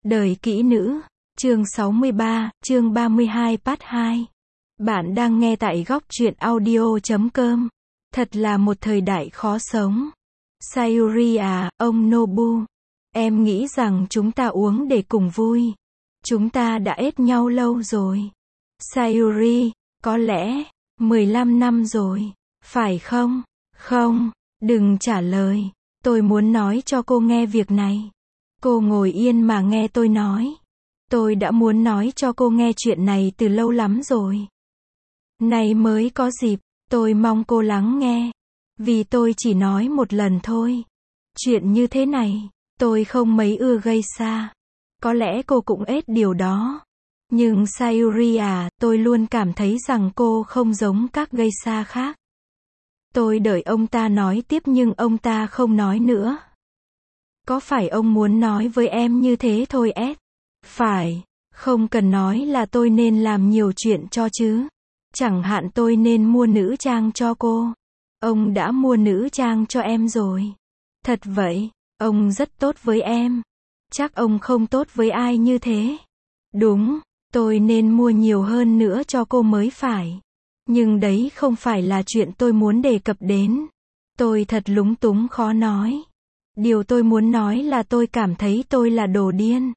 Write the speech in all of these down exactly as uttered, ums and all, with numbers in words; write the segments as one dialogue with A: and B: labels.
A: Đời kỹ nữ, chương sáu mươi ba, chương ba mươi hai part hai. Bạn đang nghe tại góc truyện audio chấm com. Thật là một thời đại khó sống. Sayuri à, ông Nobu. Em nghĩ rằng chúng ta uống để cùng vui. Chúng ta đã ết nhau lâu rồi. Sayuri, có lẽ, mười lăm năm rồi. Phải không? Không, đừng trả lời. Tôi muốn nói cho cô nghe việc này. Cô ngồi yên mà nghe tôi nói. Tôi đã muốn nói cho cô nghe chuyện này từ lâu lắm rồi. Nay mới có dịp, tôi mong cô lắng nghe. Vì tôi chỉ nói một lần thôi. Chuyện như thế này, tôi không mấy ưa gây xa. Có lẽ cô cũng ết điều đó. Nhưng Sayuri à, tôi luôn cảm thấy rằng cô không giống các gây xa khác. Tôi đợi ông ta nói tiếp nhưng ông ta không nói nữa. Có phải ông muốn nói với em như thế thôi ét? Phải, không cần nói là tôi nên làm nhiều chuyện cho chứ. Chẳng hạn tôi nên mua nữ trang cho cô. Ông đã mua nữ trang cho em rồi. Thật vậy, ông rất tốt với em. Chắc ông không tốt với ai như thế. Đúng, tôi nên mua nhiều hơn nữa cho cô mới phải. Nhưng đấy không phải là chuyện tôi muốn đề cập đến. Tôi thật lúng túng khó nói. Điều tôi muốn nói là tôi cảm thấy tôi là đồ điên.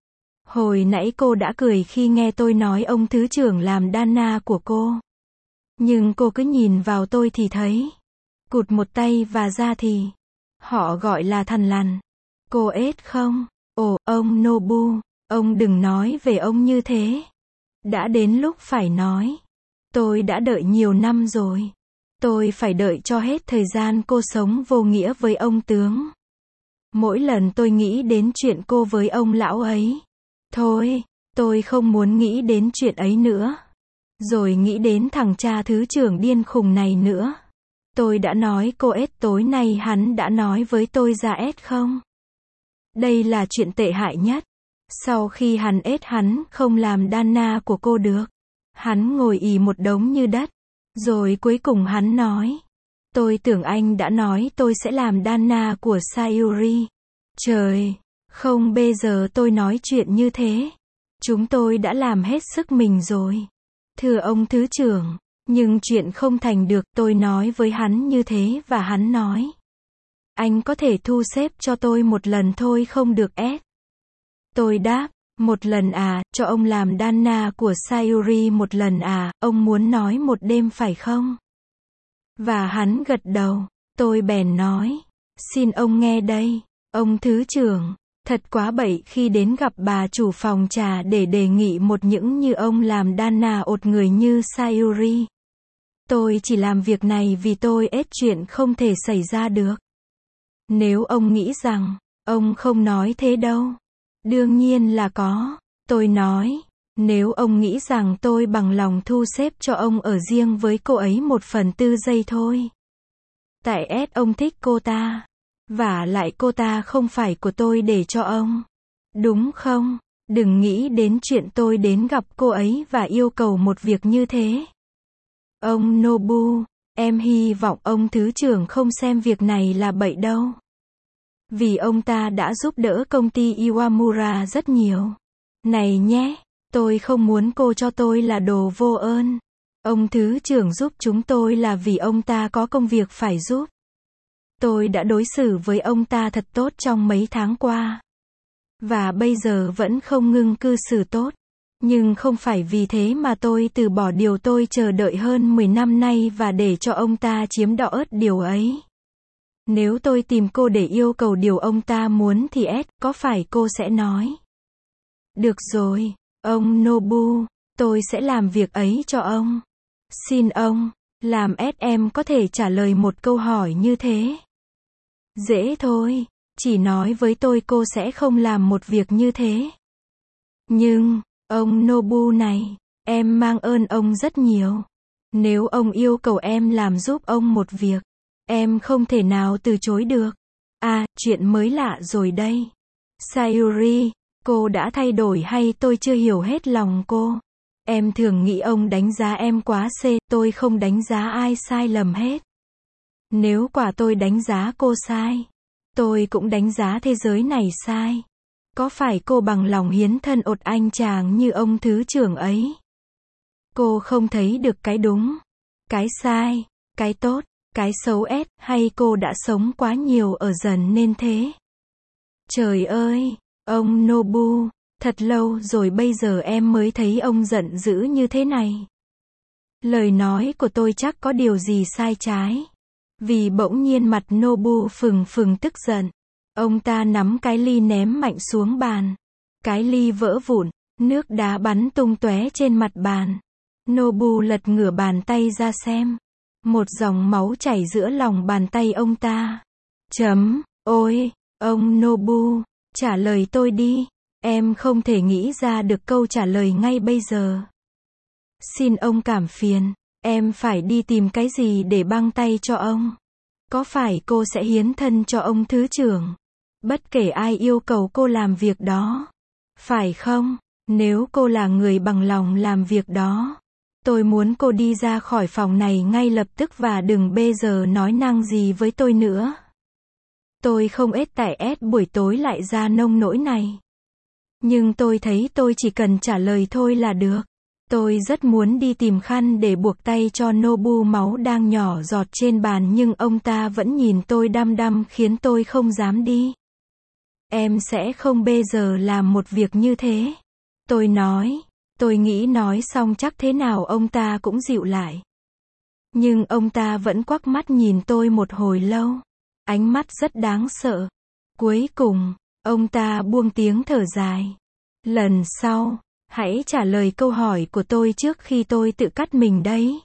A: Hồi nãy cô đã cười khi nghe tôi nói ông thứ trưởng làm Dana của cô. Nhưng cô cứ nhìn vào tôi thì thấy. Cụt một tay và ra thì. Họ gọi là thằn lằn. Cô ết không? Ồ, ông Nobu, ông đừng nói về ông như thế. Đã đến lúc phải nói. Tôi đã đợi nhiều năm rồi. Tôi phải đợi cho hết thời gian cô sống vô nghĩa với ông tướng. Mỗi lần tôi nghĩ đến chuyện cô với ông lão ấy. Thôi, tôi không muốn nghĩ đến chuyện ấy nữa. Rồi nghĩ đến thằng cha thứ trưởng điên khùng này nữa. Tôi đã nói cô ết tối nay hắn đã nói với tôi ra ết không? Đây là chuyện tệ hại nhất. Sau khi hắn ết hắn không làm Dana của cô được. Hắn ngồi ì một đống như đất. Rồi cuối cùng hắn nói. Tôi tưởng anh đã nói tôi sẽ làm Dana của Sayuri. Trời, không bây giờ tôi nói chuyện như thế. Chúng tôi đã làm hết sức mình rồi. Thưa ông thứ trưởng, nhưng chuyện không thành được, tôi nói với hắn như thế và hắn nói. Anh có thể thu xếp cho tôi một lần thôi không được ép. Tôi đáp, một lần à, cho ông làm Dana của Sayuri một lần à, ông muốn nói một đêm phải không? Và hắn gật đầu, tôi bèn nói, xin ông nghe đây, ông thứ trưởng, thật quá bậy khi đến gặp bà chủ phòng trà để đề nghị một những như ông làm Dana ột người như Sayuri. Tôi chỉ làm việc này vì tôi ết chuyện không thể xảy ra được. Nếu ông nghĩ rằng, ông không nói thế đâu. Đương nhiên là có. Tôi nói, nếu ông nghĩ rằng tôi bằng lòng thu xếp cho ông ở riêng với cô ấy một phần tư giây thôi. Tại ét ông thích cô ta. Vả lại cô ta không phải của tôi để cho ông. Đúng không? Đừng nghĩ đến chuyện tôi đến gặp cô ấy và yêu cầu một việc như thế. Ông Nobu, em hy vọng ông thứ trưởng không xem việc này là bậy đâu. Vì ông ta đã giúp đỡ công ty Iwamura rất nhiều. Này nhé, tôi không muốn cô cho tôi là đồ vô ơn. Ông thứ trưởng giúp chúng tôi là vì ông ta có công việc phải giúp. Tôi đã đối xử với ông ta thật tốt trong mấy tháng qua. Và bây giờ vẫn không ngưng cư xử tốt. Nhưng không phải vì thế mà tôi từ bỏ điều tôi chờ đợi hơn mười năm nay và để cho ông ta chiếm đọ ớt điều ấy. Nếu tôi tìm cô để yêu cầu điều ông ta muốn thì ét, có phải cô sẽ nói? Được rồi, ông Nobu, tôi sẽ làm việc ấy cho ông. Xin ông, làm ét em có thể trả lời một câu hỏi như thế. Dễ thôi, chỉ nói với tôi cô sẽ không làm một việc như thế. Nhưng, ông Nobu này, em mang ơn ông rất nhiều. Nếu ông yêu cầu em làm giúp ông một việc, em không thể nào từ chối được. À, chuyện mới lạ rồi đây. Sayuri, cô đã thay đổi hay tôi chưa hiểu hết lòng cô? Em thường nghĩ ông đánh giá em quá C, tôi không đánh giá ai sai lầm hết. Nếu quả tôi đánh giá cô sai, tôi cũng đánh giá thế giới này sai. Có phải cô bằng lòng hiến thân ột anh chàng như ông thứ trưởng ấy? Cô không thấy được cái đúng, cái sai, cái tốt, cái xấu ép, hay cô đã sống quá nhiều ở dần nên thế? Trời ơi, ông Nobu, thật lâu rồi bây giờ em mới thấy ông giận dữ như thế này. Lời nói của tôi chắc có điều gì sai trái. Vì bỗng nhiên mặt Nobu phừng phừng tức giận. Ông ta nắm cái ly ném mạnh xuống bàn. Cái ly vỡ vụn, nước đá bắn tung tóe trên mặt bàn. Nobu lật ngửa bàn tay ra xem. Một dòng máu chảy giữa lòng bàn tay ông ta. Chấm, ôi, ông Nobu, trả lời tôi đi. Em không thể nghĩ ra được câu trả lời ngay bây giờ. Xin ông cảm phiền, em phải đi tìm cái gì để băng tay cho ông. Có phải cô sẽ hiến thân cho ông thứ trưởng? Bất kể ai yêu cầu cô làm việc đó. Phải không? Nếu cô là người bằng lòng làm việc đó, tôi muốn cô đi ra khỏi phòng này ngay lập tức và đừng bây giờ nói năng gì với tôi nữa. Tôi không ết tại ét buổi tối lại ra nông nỗi này. Nhưng tôi thấy tôi chỉ cần trả lời thôi là được. Tôi rất muốn đi tìm khăn để buộc tay cho Nobu, máu đang nhỏ giọt trên bàn nhưng ông ta vẫn nhìn tôi đăm đăm khiến tôi không dám đi. Em sẽ không bây giờ làm một việc như thế. Tôi nói, tôi nghĩ nói xong chắc thế nào ông ta cũng dịu lại. Nhưng ông ta vẫn quắc mắt nhìn tôi một hồi lâu. Ánh mắt rất đáng sợ. Cuối cùng, ông ta buông tiếng thở dài. Lần sau, hãy trả lời câu hỏi của tôi trước khi tôi tự cắt mình đấy.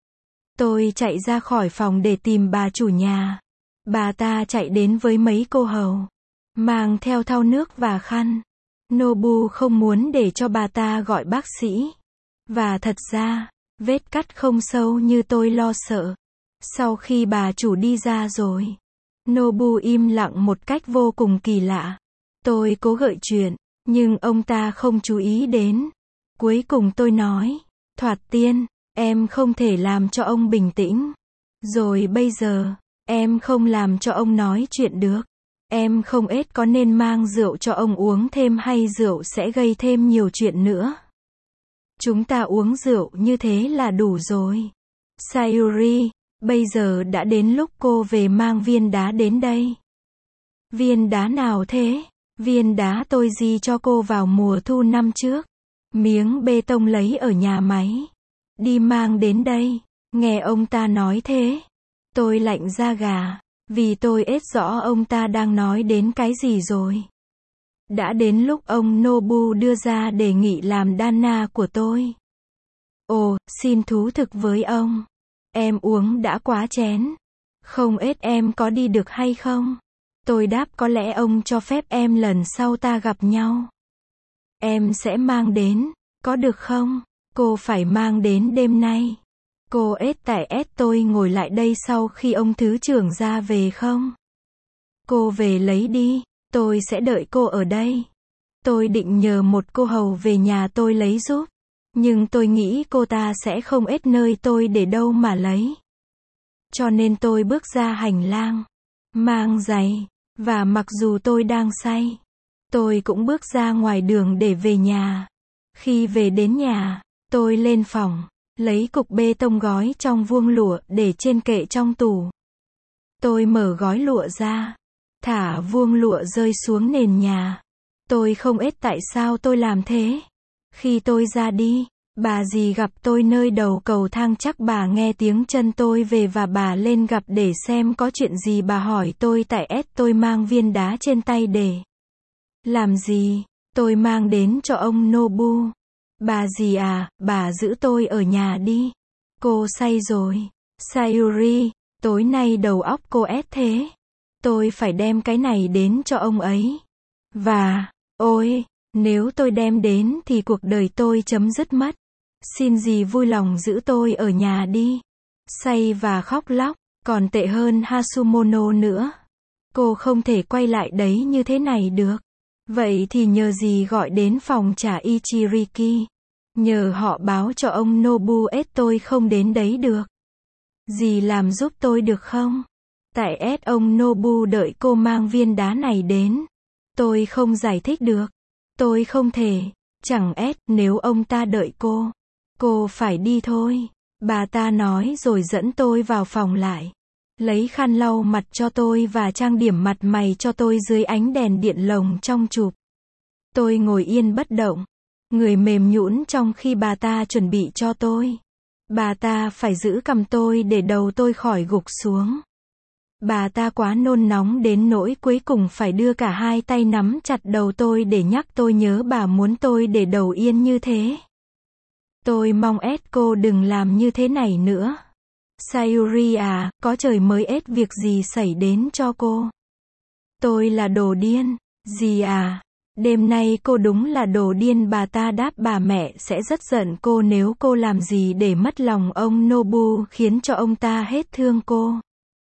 A: Tôi chạy ra khỏi phòng để tìm bà chủ nhà. Bà ta chạy đến với mấy cô hầu, mang theo thau nước và khăn. Nobu không muốn để cho bà ta gọi bác sĩ. Và thật ra, vết cắt không sâu như tôi lo sợ. Sau khi bà chủ đi ra rồi, Nobu im lặng một cách vô cùng kỳ lạ. Tôi cố gợi chuyện, nhưng ông ta không chú ý đến. Cuối cùng tôi nói, Thoạt Tiên, em không thể làm cho ông bình tĩnh. Rồi bây giờ, em không làm cho ông nói chuyện được. Em không ết có nên mang rượu cho ông uống thêm hay rượu sẽ gây thêm nhiều chuyện nữa. Chúng ta uống rượu như thế là đủ rồi. Sayuri, bây giờ đã đến lúc cô về mang viên đá đến đây. Viên đá nào thế? Viên đá tôi di cho cô vào mùa thu năm trước. Miếng bê tông lấy ở nhà máy. Đi mang đến đây. Nghe ông ta nói thế, tôi lạnh da gà, vì tôi ết rõ ông ta đang nói đến cái gì rồi. Đã đến lúc ông Nobu đưa ra đề nghị làm Dana của tôi. Ồ, xin thú thực với ông. Em uống đã quá chén. Không ết em có đi được hay không? Tôi đáp có lẽ ông cho phép em lần sau ta gặp nhau. Em sẽ mang đến, có được không? Cô phải mang đến đêm nay. Cô ết tại ết tôi ngồi lại đây sau khi ông thứ trưởng ra về không? Cô về lấy đi, tôi sẽ đợi cô ở đây. Tôi định nhờ một cô hầu về nhà tôi lấy giúp. Nhưng tôi nghĩ cô ta sẽ không ết nơi tôi để đâu mà lấy. Cho nên tôi bước ra hành lang, mang giày, và mặc dù tôi đang say, tôi cũng bước ra ngoài đường để về nhà. Khi về đến nhà, tôi lên phòng, lấy cục bê tông gói trong vuông lụa để trên kệ trong tủ. Tôi mở gói lụa ra, thả vuông lụa rơi xuống nền nhà. Tôi không ết tại sao tôi làm thế. Khi tôi ra đi, bà dì gặp tôi nơi đầu cầu thang, chắc bà nghe tiếng chân tôi về và bà lên gặp để xem có chuyện gì. Bà hỏi tôi tại ết tôi mang viên đá trên tay để làm gì. Tôi mang đến cho ông Nobu. Bà dì à, bà giữ tôi ở nhà đi. Cô say rồi. Sayuri, tối nay đầu óc cô ết thế. Tôi phải đem cái này đến cho ông ấy. Và, ôi, nếu tôi đem đến thì cuộc đời tôi chấm dứt mất. Xin dì vui lòng giữ tôi ở nhà đi. Say và khóc lóc, còn tệ hơn Hasumono nữa. Cô không thể quay lại đấy như thế này được. Vậy thì nhờ dì gọi đến phòng trà Ichiriki. Nhờ họ báo cho ông Nobu ết tôi không đến đấy được. Dì làm giúp tôi được không? Tại ết ông Nobu đợi cô mang viên đá này đến. Tôi không giải thích được. Tôi không thể. Chẳng ép, nếu ông ta đợi cô. Cô phải đi thôi. Bà ta nói rồi dẫn tôi vào phòng lại. Lấy khăn lau mặt cho tôi và trang điểm mặt mày cho tôi dưới ánh đèn điện lồng trong chụp. Tôi ngồi yên bất động. Người mềm nhũn trong khi bà ta chuẩn bị cho tôi. Bà ta phải giữ cầm tôi để đầu tôi khỏi gục xuống. Bà ta quá nôn nóng đến nỗi cuối cùng phải đưa cả hai tay nắm chặt đầu tôi để nhắc tôi nhớ bà muốn tôi để đầu yên như thế. Tôi mong ét cô đừng làm như thế này nữa. Sayuri à, có trời mới ết việc gì xảy đến cho cô. Tôi là đồ điên. Gì à? Đêm nay cô đúng là đồ điên, bà ta đáp. Bà mẹ sẽ rất giận cô nếu cô làm gì để mất lòng ông Nobu khiến cho ông ta hết thương cô.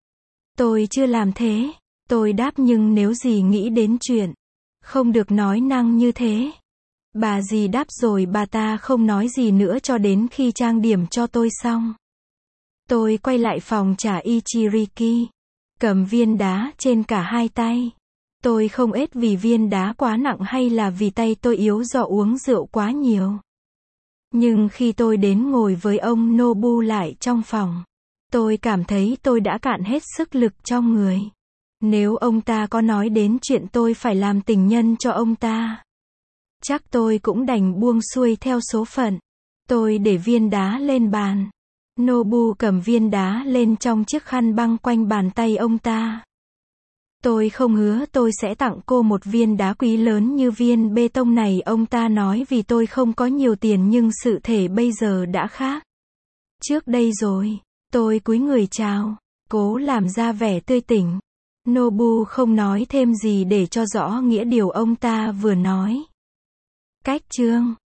A: Tôi chưa làm thế. Tôi đáp, nhưng nếu dì nghĩ đến chuyện không được nói năng như thế. Bà dì đáp rồi bà ta không nói gì nữa cho đến khi trang điểm cho tôi xong. Tôi quay lại phòng trà Ichiriki. Cầm viên đá trên cả hai tay. Tôi không ết vì viên đá quá nặng hay là vì tay tôi yếu do uống rượu quá nhiều. Nhưng khi tôi đến ngồi với ông Nobu lại trong phòng, tôi cảm thấy tôi đã cạn hết sức lực trong người. Nếu ông ta có nói đến chuyện tôi phải làm tình nhân cho ông ta, chắc tôi cũng đành buông xuôi theo số phận. Tôi để viên đá lên bàn. Nobu cầm viên đá lên trong chiếc khăn băng quanh bàn tay ông ta. Tôi không hứa tôi sẽ tặng cô một viên đá quý lớn như viên bê tông này, ông ta nói, vì tôi không có nhiều tiền, nhưng sự thể bây giờ đã khác. Trước đây rồi. Tôi cúi người chào, cố làm ra vẻ tươi tỉnh. Nobu không nói thêm gì để cho rõ nghĩa điều ông ta vừa nói. Cách chương